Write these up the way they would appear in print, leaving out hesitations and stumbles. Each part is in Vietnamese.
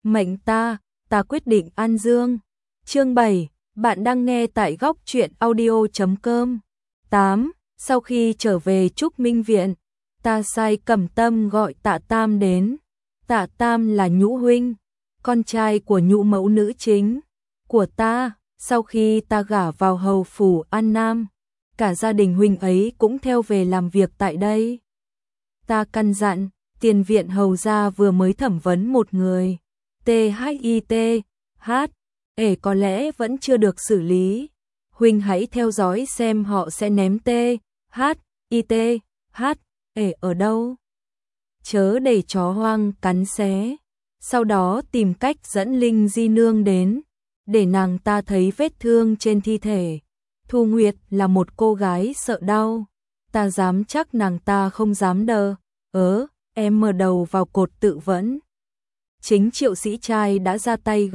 mệnh ta quyết định an dương. Chương 7, bạn đang nghe tại góc truyện audio.com. 8. Sau khi trở về Trúc Minh Viện, ta sai Cẩm Tâm gọi Tạ Tam đến. Tạ Tam là Nhũ huynh, con trai của Nhũ mẫu nữ chính của ta. Sau khi ta gả vào hầu phủ An Nam, cả gia đình huynh ấy cũng theo về làm việc tại đây. Ta căn dặn, tiền viện hầu gia vừa mới thẩm vấn một người, THITH, có lẽ vẫn chưa được xử lý. Huynh hãy theo dõi xem họ sẽ ném THITH ở đâu. Chớ để chó hoang cắn xé. Sau đó tìm cách dẫn Linh Di Nương đến, để nàng ta thấy vết thương trên thi thể. Thu Nguyệt là một cô gái sợ đau, ta dám chắc nàng ta không dám đờ em mở đầu vào cột tự vẫn. Chính Triệu Sĩ Trai đã ra tay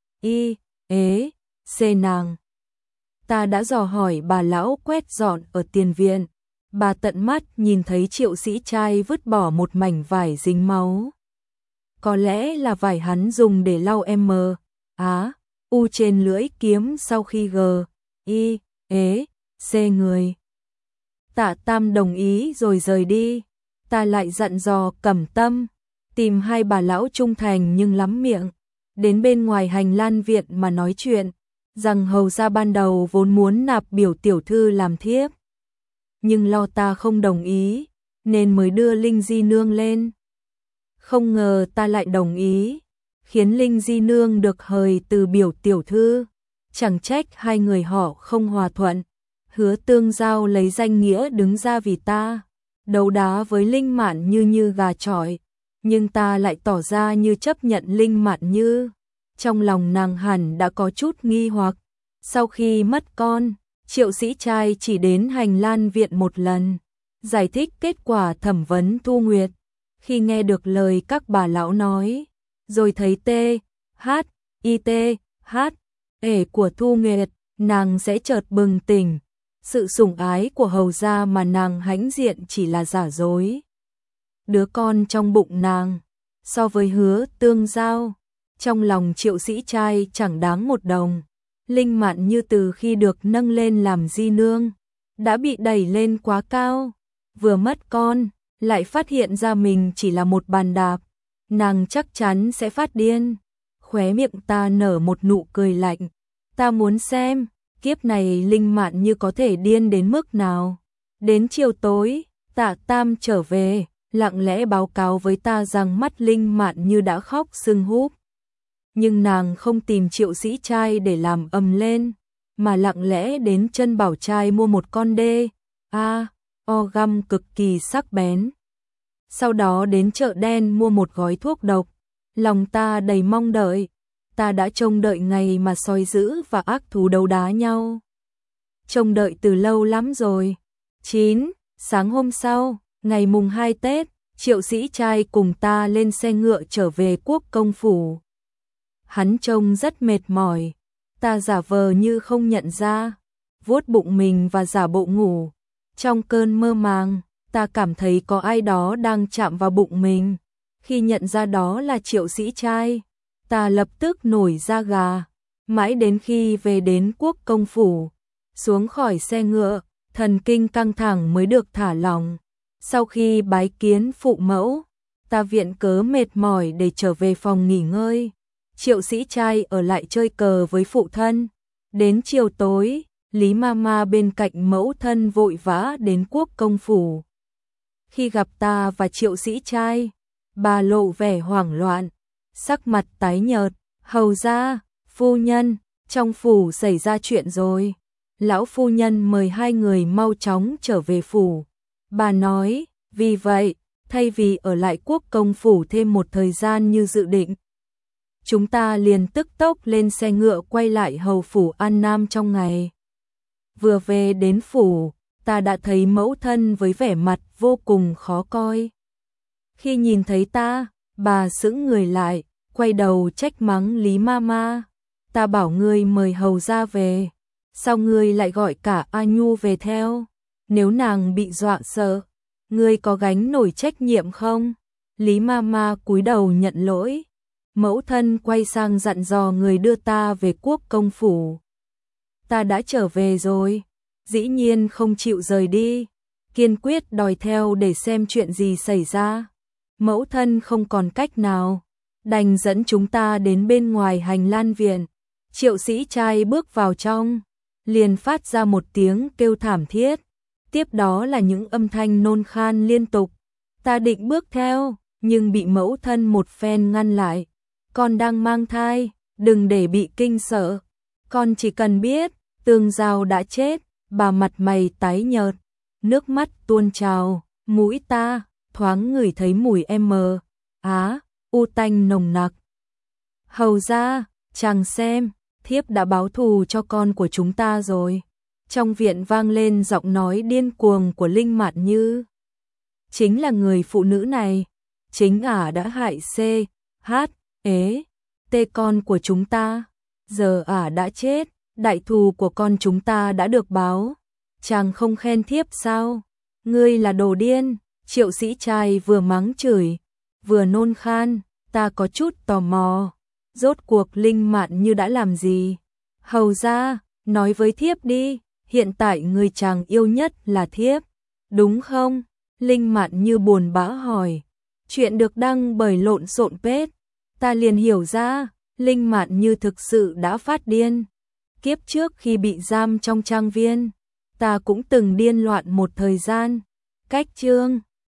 C nàng. Ta đã dò hỏi bà lão quét dọn ở tiền viện, bà tận mắt nhìn thấy Triệu Sĩ Trai vứt bỏ một mảnh vải dính máu. Có lẽ là vải hắn dùng để lau U trên lưỡi kiếm sau khi C người. Tạ Tam đồng ý rồi rời đi. Ta lại dặn dò Cẩm Tâm tìm hai bà lão trung thành nhưng lắm miệng, đến bên ngoài hành lan viện mà nói chuyện, rằng hầu gia ban đầu vốn muốn nạp biểu tiểu thư làm thiếp, nhưng lo ta không đồng ý, nên mới đưa Linh Di Nương lên. Không ngờ ta lại đồng ý, khiến Linh Di Nương được hời từ biểu tiểu thư. Chẳng trách hai người họ không hòa thuận. Hứa Tương Giao lấy danh nghĩa đứng ra vì ta, đấu đá với Linh Mạn Như như gà chọi, nhưng ta lại tỏ ra như chấp nhận Linh Mạn Như. Trong lòng nàng hẳn đã có chút nghi hoặc. Sau khi mất con, Triệu Sĩ Trai chỉ đến hành lan viện một lần, giải thích kết quả thẩm vấn Thu Nguyệt. Khi nghe được lời các bà lão nói, rồi thấy THITH của Thu Nguyệt, nàng sẽ chợt bừng tỉnh. Sự sủng ái của hầu gia mà nàng hãnh diện chỉ là giả dối. Đứa con trong bụng nàng, so với Hứa Tương Giao, trong lòng Triệu Sĩ Trai chẳng đáng một đồng. Linh Mạn Như từ khi được nâng lên làm di nương, đã bị đẩy lên quá cao. Vừa mất con, lại phát hiện ra mình chỉ là một bàn đạp, nàng chắc chắn sẽ phát điên. Khóe miệng ta nở một nụ cười lạnh. Ta muốn xem kiếp này Linh Mạn Như có thể điên đến mức nào. Đến chiều tối, Tạ Tam trở về, lặng lẽ báo cáo với ta rằng mắt Linh Mạn Như đã khóc sưng húp. Nhưng nàng không tìm Triệu Sĩ Trai để làm ầm lên, mà lặng lẽ đến Chân Bảo Trai mua một con găm cực kỳ sắc bén. Sau đó đến chợ đen mua một gói thuốc độc. Lòng ta đầy mong đợi. Ta đã trông đợi ngày mà sói dữ và ác thú đấu đá nhau. Trông đợi từ lâu lắm rồi. 9. Sáng hôm sau, ngày mùng 2 Tết, Triệu Sĩ Trai cùng ta lên xe ngựa trở về Quốc công phủ. Hắn trông rất mệt mỏi. Ta giả vờ như không nhận ra, vuốt bụng mình và giả bộ ngủ. Trong cơn mơ màng, ta cảm thấy có ai đó đang chạm vào bụng mình. Khi nhận ra đó là Triệu Sĩ Trai, ta lập tức nổi da gà. Mãi đến khi về đến Quốc công phủ, xuống khỏi xe ngựa, thần kinh căng thẳng mới được thả lỏng. Sau khi bái kiến phụ mẫu, ta viện cớ mệt mỏi để trở về phòng nghỉ ngơi. Triệu Sĩ Trai ở lại chơi cờ với phụ thân. Đến chiều tối, Lý Mama bên cạnh mẫu thân vội vã đến Quốc công phủ. Khi gặp ta và Triệu Sĩ Trai, bà lộ vẻ hoảng loạn, sắc mặt tái nhợt. Hầu gia, phu nhân, trong phủ xảy ra chuyện rồi. Lão phu nhân mời hai người mau chóng trở về phủ. Bà nói, vì vậy, thay vì ở lại Quốc công phủ thêm một thời gian như dự định, chúng ta liền tức tốc lên xe ngựa quay lại hầu phủ An Nam trong ngày. Vừa về đến phủ, ta đã thấy mẫu thân với vẻ mặt vô cùng khó coi. Khi nhìn thấy ta, bà sững người lại, quay đầu trách mắng Lý Mama. Ta bảo ngươi mời hầu gia về, sao ngươi lại gọi cả A Nhu về theo? Nếu nàng bị dọa sợ, ngươi có gánh nổi trách nhiệm không? Lý Mama cúi đầu nhận lỗi. Mẫu thân quay sang dặn dò người đưa ta về quốc công phủ. Ta đã trở về rồi, dĩ nhiên không chịu rời đi, kiên quyết đòi theo để xem chuyện gì xảy ra. Mẫu thân không còn cách nào, đành dẫn chúng ta đến bên ngoài hành lang viện. Triệu Sĩ trai bước vào trong, liền phát ra một tiếng kêu thảm thiết, tiếp đó là những âm thanh nôn khan liên tục. Ta định bước theo, nhưng bị mẫu thân một phen ngăn lại. Con đang mang thai, đừng để bị kinh sợ. Con chỉ cần biết, Tương Giao đã chết. Bà mặt mày tái nhợt, nước mắt tuôn trào, mũi ta thoáng ngửi thấy mùi u tanh nồng nặc. Hầu ra, chàng xem, thiếp đã báo thù cho con của chúng ta rồi. Trong viện vang lên giọng nói điên cuồng của Linh Mạn Như. Chính là người phụ nữ này, chính ả đã hại con của chúng ta. Giờ ả đã chết, đại thù của con chúng ta đã được báo. Chàng không khen thiếp sao? Ngươi là đồ điên. Triệu Sĩ trai vừa mắng chửi, vừa nôn khan. Ta có chút tò mò, rốt cuộc Linh Mạn Như đã làm gì? Hầu ra, nói với thiếp đi, hiện tại người chàng yêu nhất là thiếp, đúng không? Linh Mạn Như buồn bã hỏi. Chuyện được đăng bởi Lộn Xộn Page. Ta liền hiểu ra, Linh Mạn Như thực sự đã phát điên. Kiếp trước khi bị giam trong trang viên, ta cũng từng điên loạn một thời gian. Cách chương